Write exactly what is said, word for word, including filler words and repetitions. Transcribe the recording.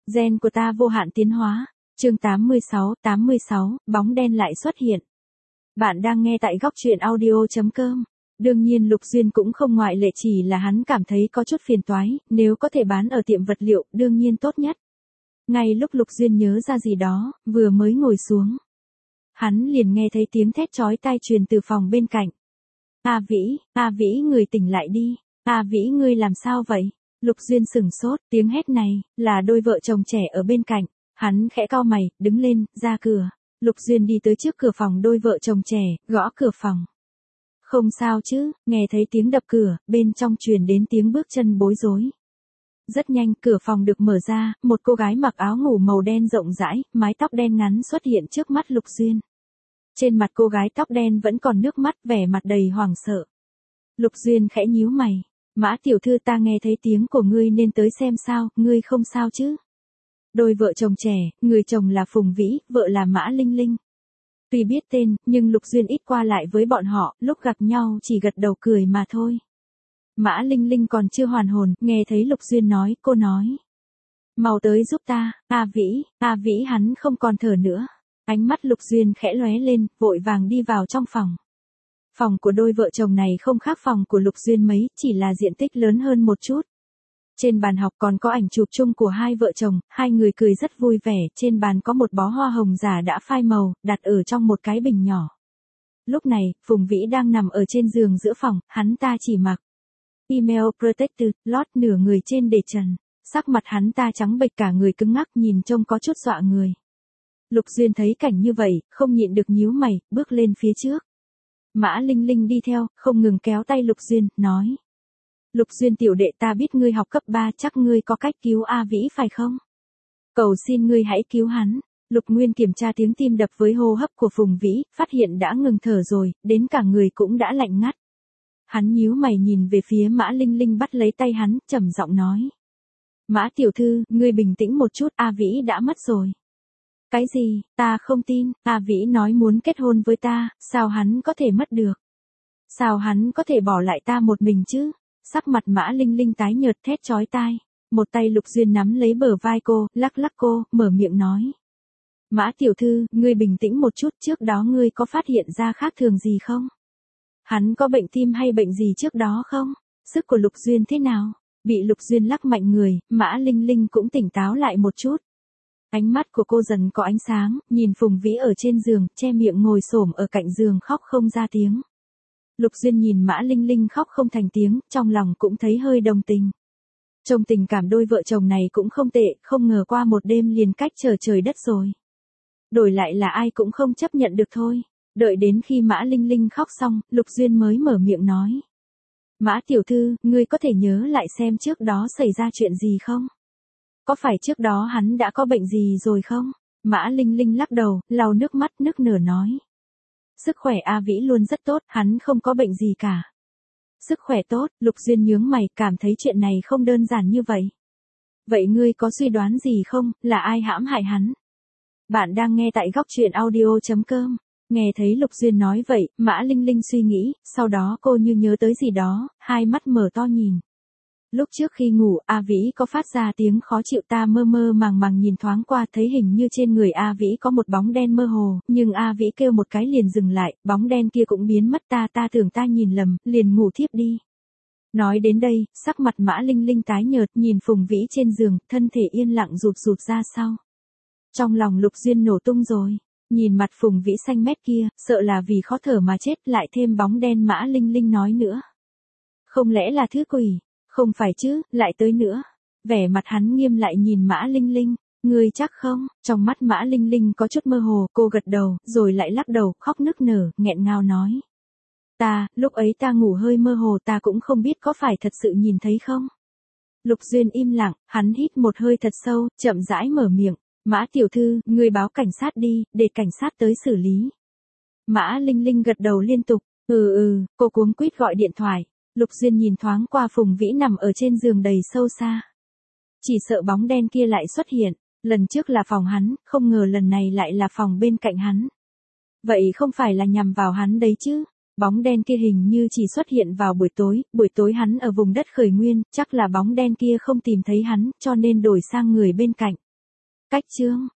Gen của ta vô hạn tiến hóa. Chương tám mươi sáu, tám mươi sáu, bóng đen lại xuất hiện. Bạn đang nghe tại góc truyện audio chấm com. Đương nhiên Lục Duyên cũng không ngoại lệ, chỉ là hắn cảm thấy có chút phiền toái, nếu có thể bán ở tiệm vật liệu, đương nhiên tốt nhất. Ngay lúc Lục Duyên nhớ ra gì đó, vừa mới ngồi xuống, hắn liền nghe thấy tiếng thét chói tai truyền từ phòng bên cạnh. A Vĩ, A Vĩ người tỉnh lại đi, A Vĩ ngươi làm sao vậy? Lục Duyên sửng sốt, tiếng hét này, là đôi vợ chồng trẻ ở bên cạnh, hắn khẽ cau mày, đứng lên, ra cửa. Lục Duyên đi tới trước cửa phòng đôi vợ chồng trẻ, gõ cửa phòng. Không sao chứ, nghe thấy tiếng đập cửa, bên trong truyền đến tiếng bước chân bối rối. Rất nhanh, cửa phòng được mở ra, một cô gái mặc áo ngủ màu đen rộng rãi, mái tóc đen ngắn xuất hiện trước mắt Lục Duyên. Trên mặt cô gái tóc đen vẫn còn nước mắt, vẻ mặt đầy hoảng sợ. Lục Duyên khẽ nhíu mày. Mã tiểu thư, ta nghe thấy tiếng của ngươi nên tới xem sao, ngươi không sao chứ? Đôi vợ chồng trẻ, người chồng là Phùng Vĩ, vợ là Mã Linh Linh. Tuy biết tên, nhưng Lục Duyên ít qua lại với bọn họ, lúc gặp nhau chỉ gật đầu cười mà thôi. Mã Linh Linh còn chưa hoàn hồn, nghe thấy Lục Duyên nói, cô nói. Mau tới giúp ta, A Vĩ, A Vĩ hắn không còn thở nữa. Ánh mắt Lục Duyên khẽ lóe lên, vội vàng đi vào trong phòng. Phòng của đôi vợ chồng này không khác phòng của Lục Duyên mấy, chỉ là diện tích lớn hơn một chút. Trên bàn học còn có ảnh chụp chung của hai vợ chồng, hai người cười rất vui vẻ, trên bàn có một bó hoa hồng giả đã phai màu, đặt ở trong một cái bình nhỏ. Lúc này, Phùng Vĩ đang nằm ở trên giường giữa phòng, hắn ta chỉ mặc email protected, lót nửa người trên để trần. Sắc mặt hắn ta trắng bệch, cả người cứng ngắc, nhìn trông có chút dọa người. Lục Duyên thấy cảnh như vậy, không nhịn được nhíu mày, bước lên phía trước. Mã Linh Linh đi theo, không ngừng kéo tay Lục Duyên, nói. Lục Duyên tiểu đệ, ta biết ngươi học cấp ba, chắc ngươi có cách cứu A Vĩ phải không? Cầu xin ngươi hãy cứu hắn. Lục Nguyên kiểm tra tiếng tim đập với hô hấp của Phùng Vĩ, phát hiện đã ngừng thở rồi, đến cả người cũng đã lạnh ngắt. Hắn nhíu mày nhìn về phía Mã Linh Linh, bắt lấy tay hắn, trầm giọng nói. Mã tiểu thư, ngươi bình tĩnh một chút, A Vĩ đã mất rồi. Cái gì, ta không tin, A Vĩ nói muốn kết hôn với ta, sao hắn có thể mất được? Sao hắn có thể bỏ lại ta một mình chứ? Sắc mặt Mã Linh Linh tái nhợt, thét chói tai. Một tay Lục Duyên nắm lấy bờ vai cô, lắc lắc cô, mở miệng nói. Mã tiểu thư, ngươi bình tĩnh một chút, trước đó ngươi có phát hiện ra khác thường gì không? Hắn có bệnh tim hay bệnh gì trước đó không? Sức của Lục Duyên thế nào? Bị Lục Duyên lắc mạnh người, Mã Linh Linh cũng tỉnh táo lại một chút. Ánh mắt của cô dần có ánh sáng, nhìn Phùng Vĩ ở trên giường, che miệng ngồi xổm ở cạnh giường khóc không ra tiếng. Lục Duyên nhìn Mã Linh Linh khóc không thành tiếng, trong lòng cũng thấy hơi đồng tình. Trông tình cảm đôi vợ chồng này cũng không tệ, không ngờ qua một đêm liền cách trở trời đất rồi. Đổi lại là ai cũng không chấp nhận được thôi. Đợi đến khi Mã Linh Linh khóc xong, Lục Duyên mới mở miệng nói. Mã tiểu thư, ngươi có thể nhớ lại xem trước đó xảy ra chuyện gì không? Có phải trước đó hắn đã có bệnh gì rồi không? Mã Linh Linh lắc đầu, lau nước mắt nức nở nói. Sức khỏe A Vĩ luôn rất tốt, hắn không có bệnh gì cả. Sức khỏe tốt, Lục Duyên nhướng mày, cảm thấy chuyện này không đơn giản như vậy. Vậy ngươi có suy đoán gì không, là ai hãm hại hắn? Bạn đang nghe tại góc truyện audio chấm com. Nghe thấy Lục Duyên nói vậy, Mã Linh Linh suy nghĩ, sau đó cô như nhớ tới gì đó, hai mắt mở to nhìn. Lúc trước khi ngủ, A Vĩ có phát ra tiếng khó chịu, ta mơ mơ màng màng nhìn thoáng qua, thấy hình như trên người A Vĩ có một bóng đen mơ hồ, nhưng A Vĩ kêu một cái liền dừng lại, bóng đen kia cũng biến mất, ta ta tưởng ta nhìn lầm, liền ngủ thiếp đi. Nói đến đây, sắc mặt Mã Linh Linh tái nhợt, nhìn Phùng Vĩ trên giường, thân thể yên lặng rụt rụt ra sau. Trong lòng Lục Duyên nổ tung rồi, nhìn mặt Phùng Vĩ xanh mét kia, sợ là vì khó thở mà chết, lại thêm bóng đen Mã Linh Linh nói nữa. Không lẽ là thứ quỷ? Không phải chứ, lại tới nữa. Vẻ mặt hắn nghiêm lại nhìn Mã Linh Linh, ngươi chắc không? Trong mắt Mã Linh Linh có chút mơ hồ, cô gật đầu, rồi lại lắc đầu, khóc nức nở, nghẹn ngào nói. Ta, lúc ấy ta ngủ hơi mơ hồ, ta cũng không biết có phải thật sự nhìn thấy không? Lục Duyên im lặng, hắn hít một hơi thật sâu, chậm rãi mở miệng. Mã tiểu thư, ngươi báo cảnh sát đi, để cảnh sát tới xử lý. Mã Linh Linh gật đầu liên tục, ừ ừ, cô cuống quýt gọi điện thoại. Lục Duyên nhìn thoáng qua Phùng Vĩ nằm ở trên giường đầy sâu xa. Chỉ sợ bóng đen kia lại xuất hiện, lần trước là phòng hắn, không ngờ lần này lại là phòng bên cạnh hắn. Vậy không phải là nhằm vào hắn đấy chứ? Bóng đen kia hình như chỉ xuất hiện vào buổi tối, buổi tối hắn ở vùng đất khởi nguyên, chắc là bóng đen kia không tìm thấy hắn, cho nên đổi sang người bên cạnh. Cách chương